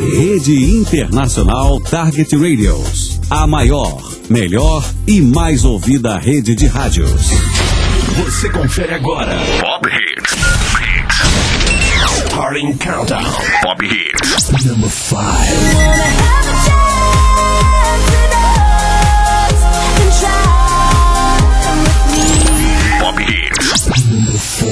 Rede Internacional Target Radios. A maior, melhor e mais ouvida rede de rádios. Você confere agora. Pop Hits. Starting Countdown. Pop Hits. Number 5. Pop Hits. Number 4.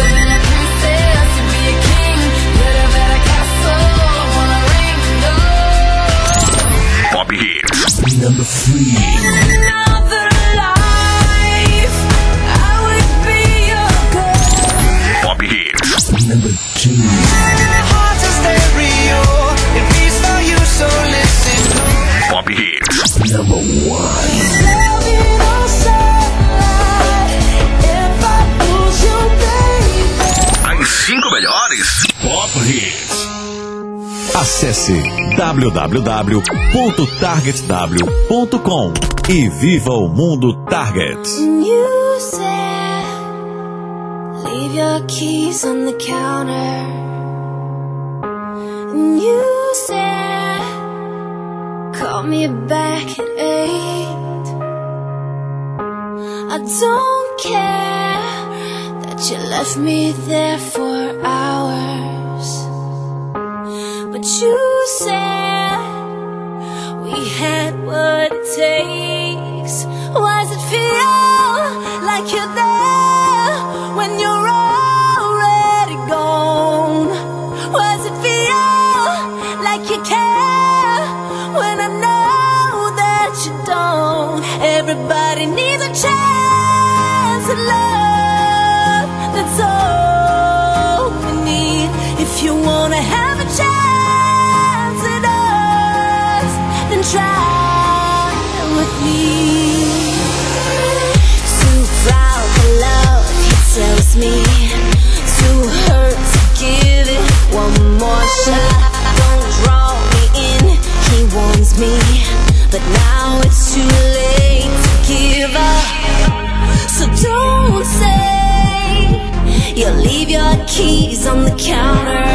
Pop Hits. Number 3. Another life, I would be your girl. Pop Hits. Number 2. Heart's a stereo, it beats for you, so listen. Pop Hits. Number 1. As 5 melhores Pop Hits. Acesse www.targetw.com e viva o mundo Target. You said, leave your keys on the counter. And you said, call me back at 8. I don't care that you left me there for hours. But you said we had what it takes. Why does it feel like you're there when you're already gone? Why does it feel like you care when I know that you don't? Everybody needs a chance at love. That's all we need. If you wanna have a chance, try with me. Too proud for love, he tells me. Too hurt to give it one more shot. Don't draw me in, he warns me. But now it's too late to give up. So don't say you'll leave your keys on the counter.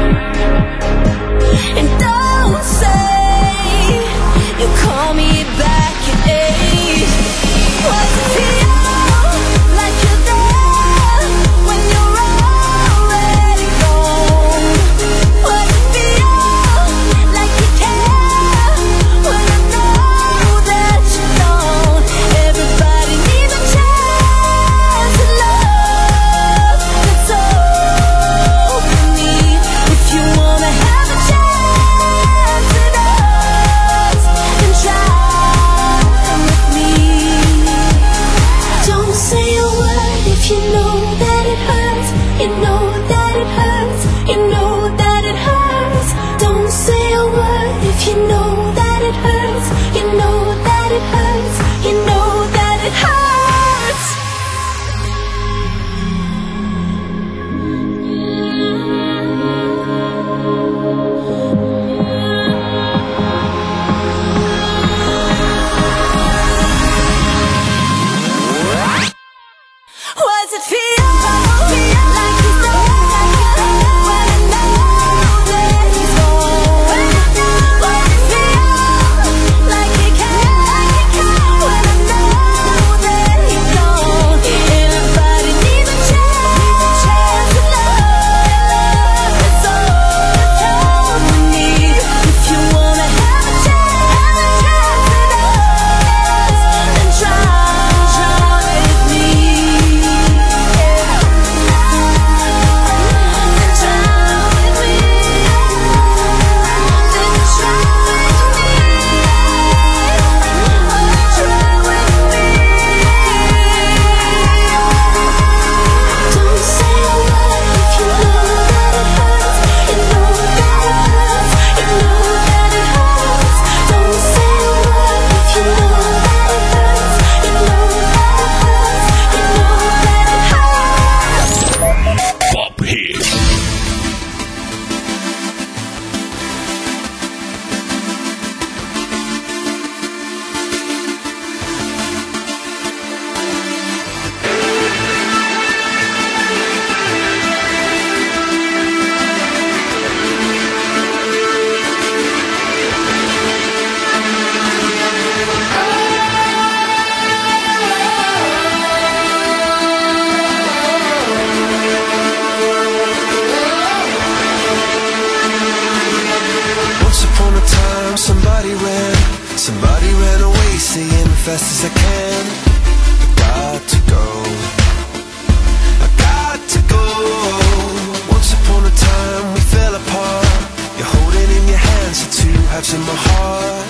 And don't say you call me back at 8. What's it feel like you're there when you're already gone? What's it feel like you care when I know that you don't? Everybody needs a chance at love. That's all we need. If you wanna have a chance at us, then try with fast as I can. I got to go. I got to go. Once upon a time we fell apart. You're holding in your hands the two halves in my heart.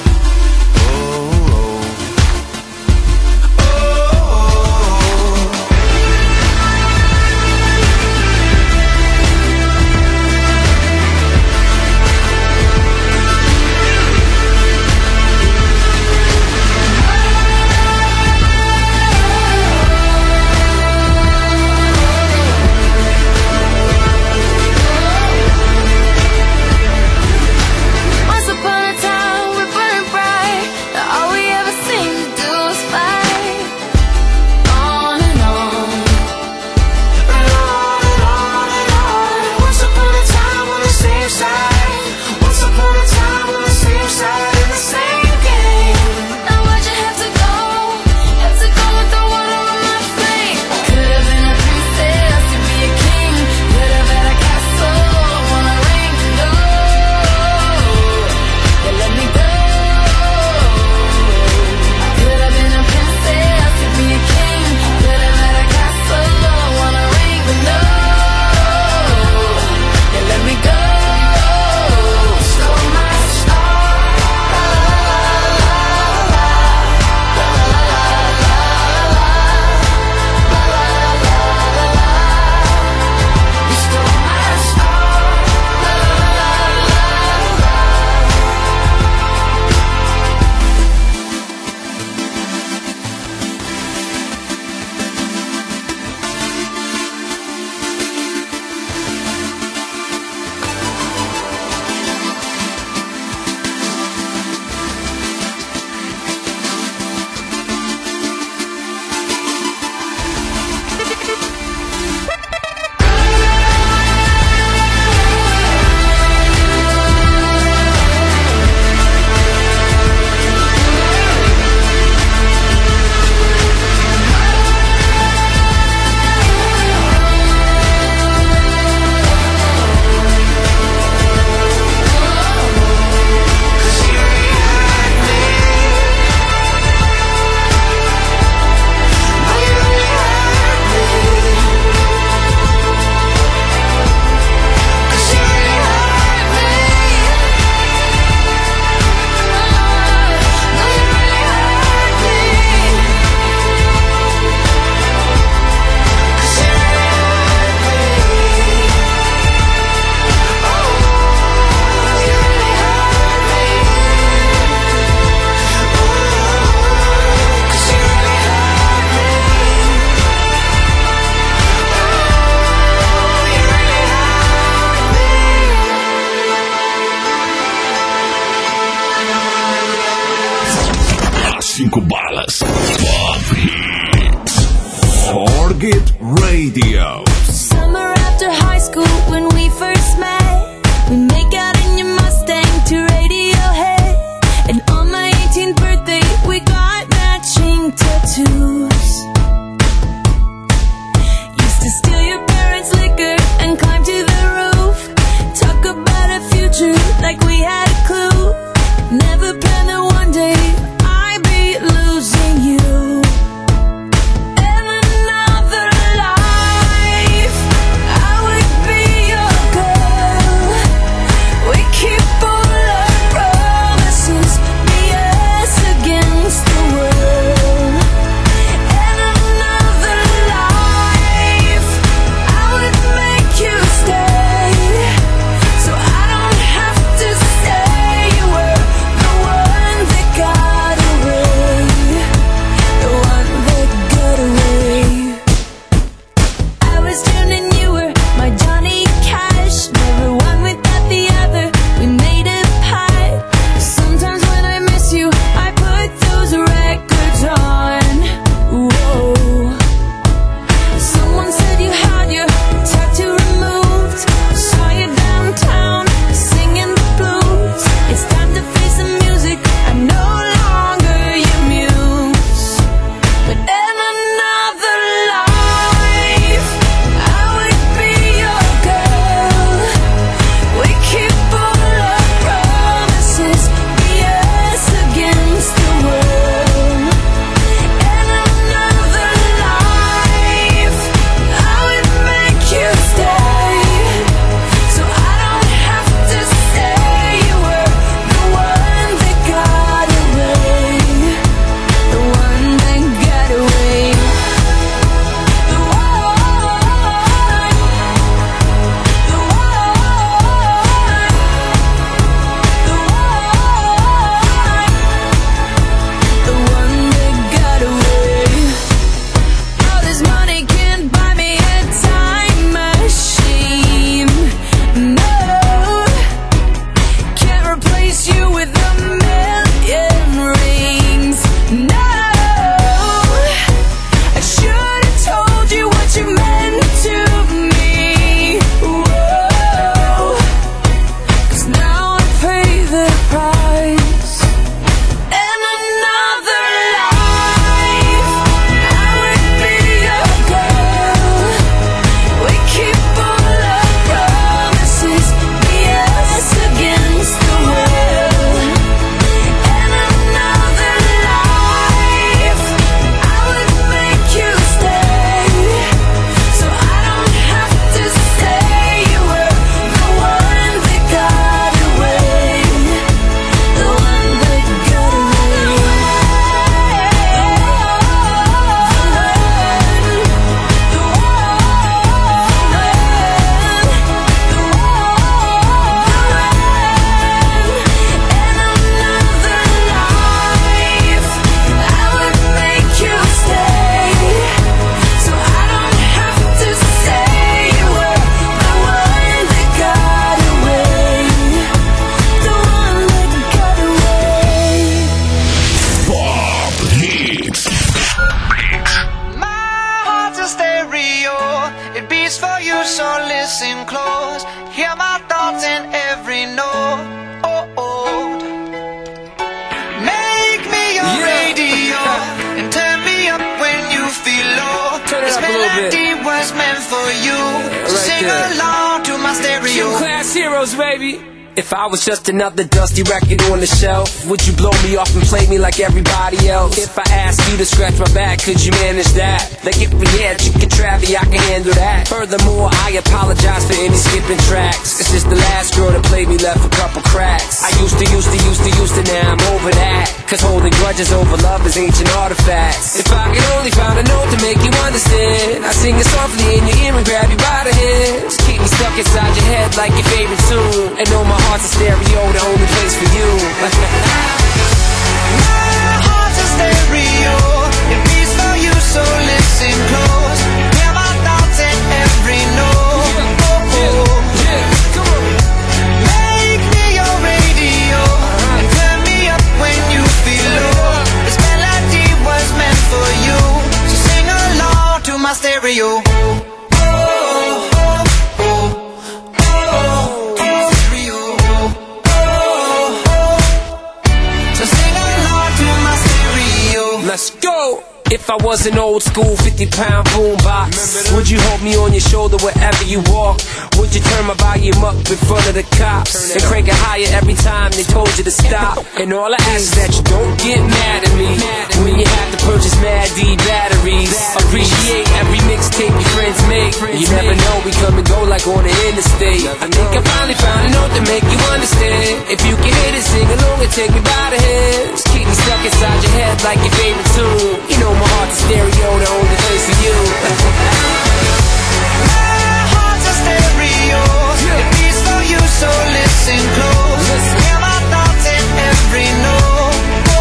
Target Radio. Summer after high school when we first met, we make out in your Mustang to Radiohead. And on my 18th birthday we got matching tattoos. Used to steal your parents' liquor and climb to the roof. Talk about a future like we had a clue. Never planned that one day I'd be loose. listen close. Hear my thoughts in every note. Make me your radio and turn me up when you feel low. This melody was meant for you. So sing along to my stereo. Gym Class Heroes, baby. If I was just another dusty record on the shelf, would you blow me off and play me like everybody else? If I asked you to scratch my back, could you manage that? Like if we had chicken Travie, I can handle that. Furthermore, I apologize for any skipping tracks. It's just the last girl that played me left a couple cracks. I used to, now I'm over that. Cause holding grudges over love is ancient artifacts. If I could only find a note to make you understand, I sing it softly in your ear and grab you by the hands. Keep me stuck inside your head like your favorite tune. And know my heart's a stereo, the only place for you. My heart's a stereo, it beats for you, so listen close. Hear my thoughts in every note. Come on. Make me your radio and turn me up when you feel low. This melody was meant for you, so sing along to my stereo. Let's go! If I was an old school 50-pound boombox, would you hold me on your shoulder wherever you walk? Would you turn my volume up in front of the cops and crank it higher every time they told you to stop? And all I ask is that you don't get mad at me when you have to purchase Mad D batteries. Appreciate every mixtape your friends make. You never know, we come and go like on the interstate. I think I finally found a note to make you understand. If you can hit it, sing along and take me by the hands. Keep me stuck inside your head like your favorite tune. You know my heart's a stereo, the only place for you. My heart's a stereo, it beats for you, so listen close. Hear my thoughts in every note.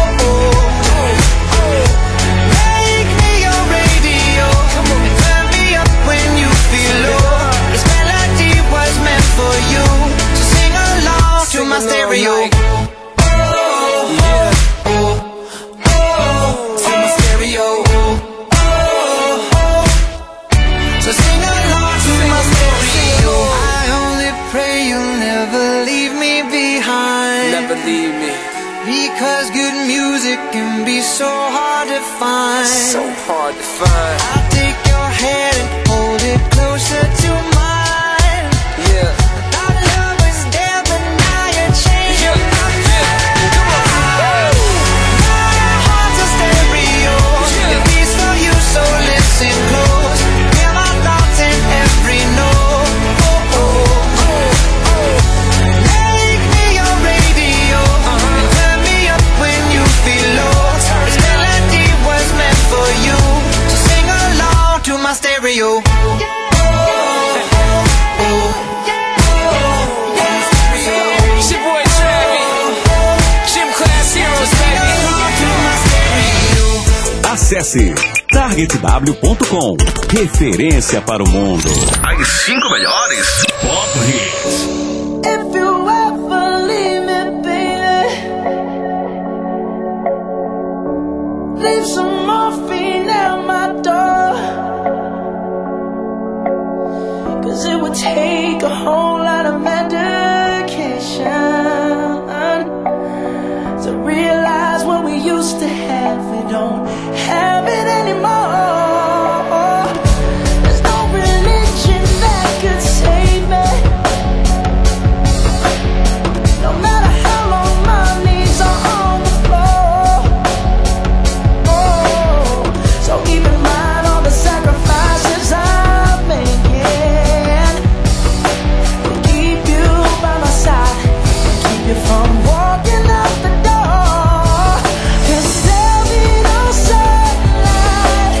Make me your radio and turn me up when you feel low. This melody was meant for you, so sing along to my stereo. So sing along to my stereo. I only pray you'll never leave me behind. Never leave me. Because good music can be so hard to find. So hard to find. I'll take your hand and hold it closer to mine. Yeah. Our love was there, but now you're changing my mind. Come on. My heart's a stereo, it beats for you, so listen close. Hear my thoughts in every note. Make me your radio and turn me up when you feel low. This melody was meant for you, so sing along to my stereo. It's your boy Travie. Gym Class Heroes, baby. Acesse targetw.com. Referência para o mundo. As 5 melhores Pop Hits. If you ever leave me, baby, leave some morphine at my door. 'Cause it would take a whole lot of medication to realize what we used to have. We don't have it anymore. There's no religion that could save me. No matter how long my knees are on the floor. Oh, so keep in mind all the sacrifices I'm making to keep you by my side, keep you from walking out the door. 'Cause there'll be no sunlight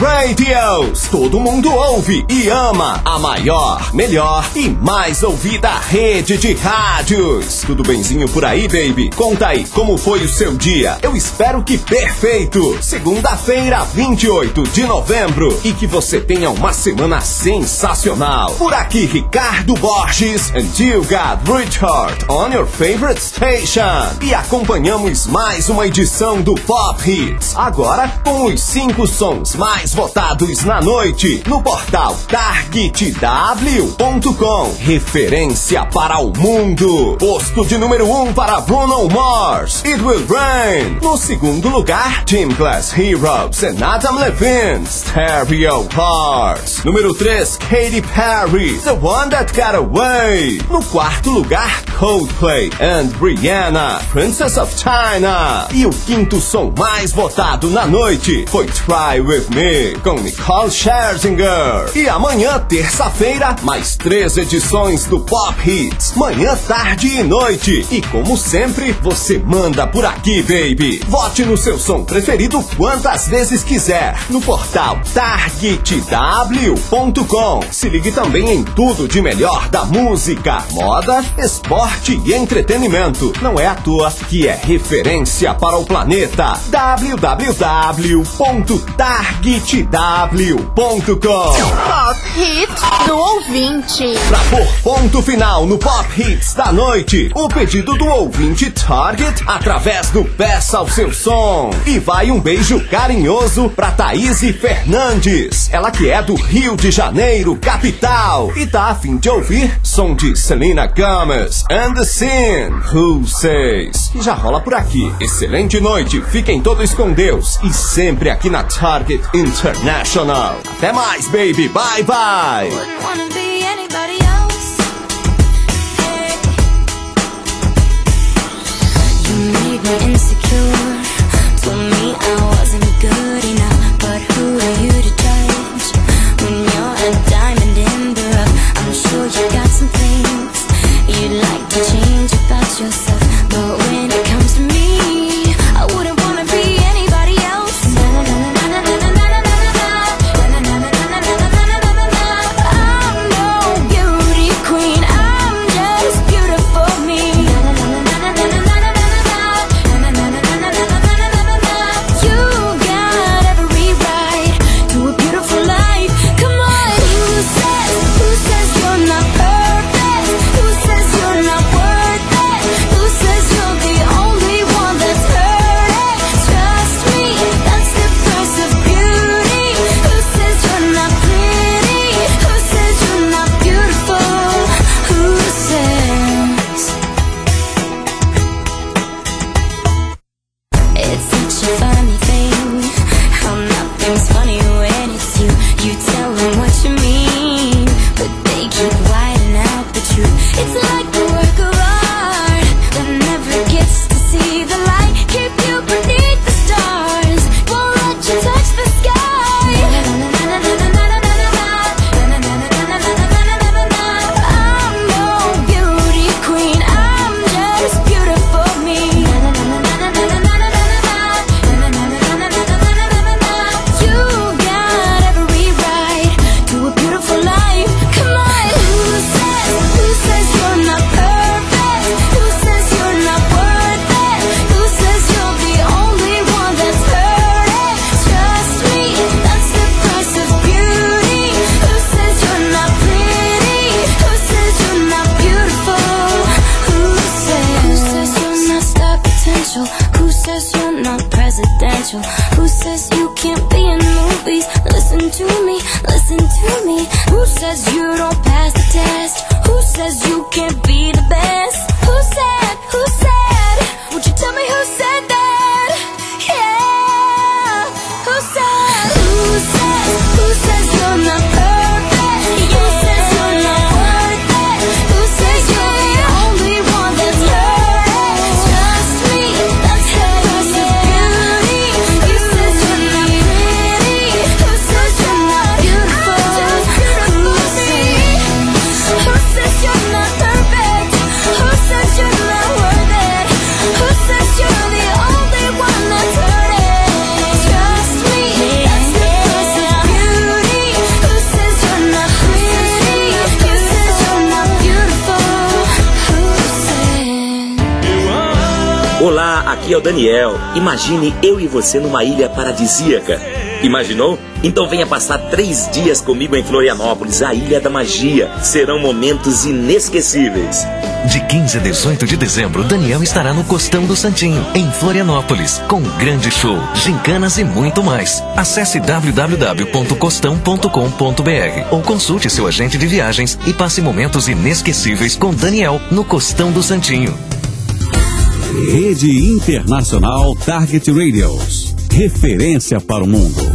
Radios. Todo mundo ouve e ama a maior, melhor e mais ouvida rede de rádios. Tudo benzinho por aí, baby? Conta aí, como foi o seu dia? Eu espero que perfeito. Segunda-feira, 28 de novembro. E que você tenha uma semana sensacional. Por aqui, Ricardo Borges and you got Richard on your favorite station. E acompanhamos mais uma edição do Pop Hits. Agora com os 5 sons mais votados na noite no portal targetw.com. Referência para o mundo. Posto de número 1 para Bruno Mars, It Will Rain. No segundo lugar, Gym Class Heroes and Adam Levine, Stereo Hearts. Número 3, Katy Perry, The One That Got Away. No quarto lugar, Coldplay and Rihanna, Princess of China. E o quinto som mais votado na noite foi Try With Me, com Nicole Scherzinger. E amanhã, terça-feira, mais 3 edições do Pop Hits, manhã, tarde e noite. E como sempre, você manda por aqui, baby. Vote no seu som preferido quantas vezes quiser no portal targetw.com. Se ligue também em tudo de melhor da música, moda, esporte e entretenimento. Não é à toa que é referência para o planeta. www.targetw.com. Pop Hits do ouvinte. Pra pôr ponto final no Pop Hits da noite, o pedido do ouvinte Target através do Peça ao Seu Som. E vai um beijo carinhoso pra Thaís Fernandes. Ela que é do Rio de Janeiro, capital. E tá a fim de ouvir som de Selena Gomez and the Sin, Who Says. E já rola por aqui. Excelente noite, fiquem todos com Deus. E sempre aqui na Target International. Até mais, baby. Bye, bye. Wouldn't wanna be anybody else. Hey. You made me insecure. Told me I wasn't good enough. But who are you to judge? When you're a diamond in the rough, I'm sure you got some things you'd like to change about yourself. But when it comes to me, I wouldn't wanna be anybody else. I'm no beauty queen, I'm just beautiful me. You got every right to a beautiful life. Come on, who says you're not perfect? Who says you're not worth it? Who says you're the only one that's hurting? Trust me, that's the price of beauty. Who says you're not pretty? Who says you're not beautiful? Who says? It's such a funny thing how nothing's funny when it's you. You tell them what you mean, but they keep whiting out the truth. It's like a work of art that never gets to see the light. Keep you beneath the stars, won't let you touch the sky. I'm no beauty queen, I'm just beautiful me. You got every right to a beautiful life. Come on, who says you're not perfect? Who says you're not worth it? Who says you're the only one that's hurting? Trust me, that's the price of beauty. Who says you're not pretty? Who says you're not beautiful? Who says you're not star potential? Who says you're not presidential? Who says you can't be in movies? Listen to me, listen to me. Who says you don't pass the test? Who says you can't be the best? Who said? Would you tell me who said that? Yeah. Who said? Who says you're not perfect? Who says you're not worth it? Who says you're the only one that's hurting? Trust me, that's the price of beauty. Who says you're not pretty? Who says you're not beautiful? Who says you're not perfect? Who aqui é o Daniel. Imagine eu e você numa ilha paradisíaca. Imaginou? Então venha passar 3 dias comigo em Florianópolis, a Ilha da Magia. Serão momentos inesquecíveis. De 15 a 18 de dezembro, Daniel estará no Costão do Santinho, em Florianópolis, com grande show, gincanas e muito mais. Acesse www.costão.com.br ou consulte seu agente de viagens e passe momentos inesquecíveis com Daniel no Costão do Santinho. Rede Internacional Target Radios. Referência para o mundo.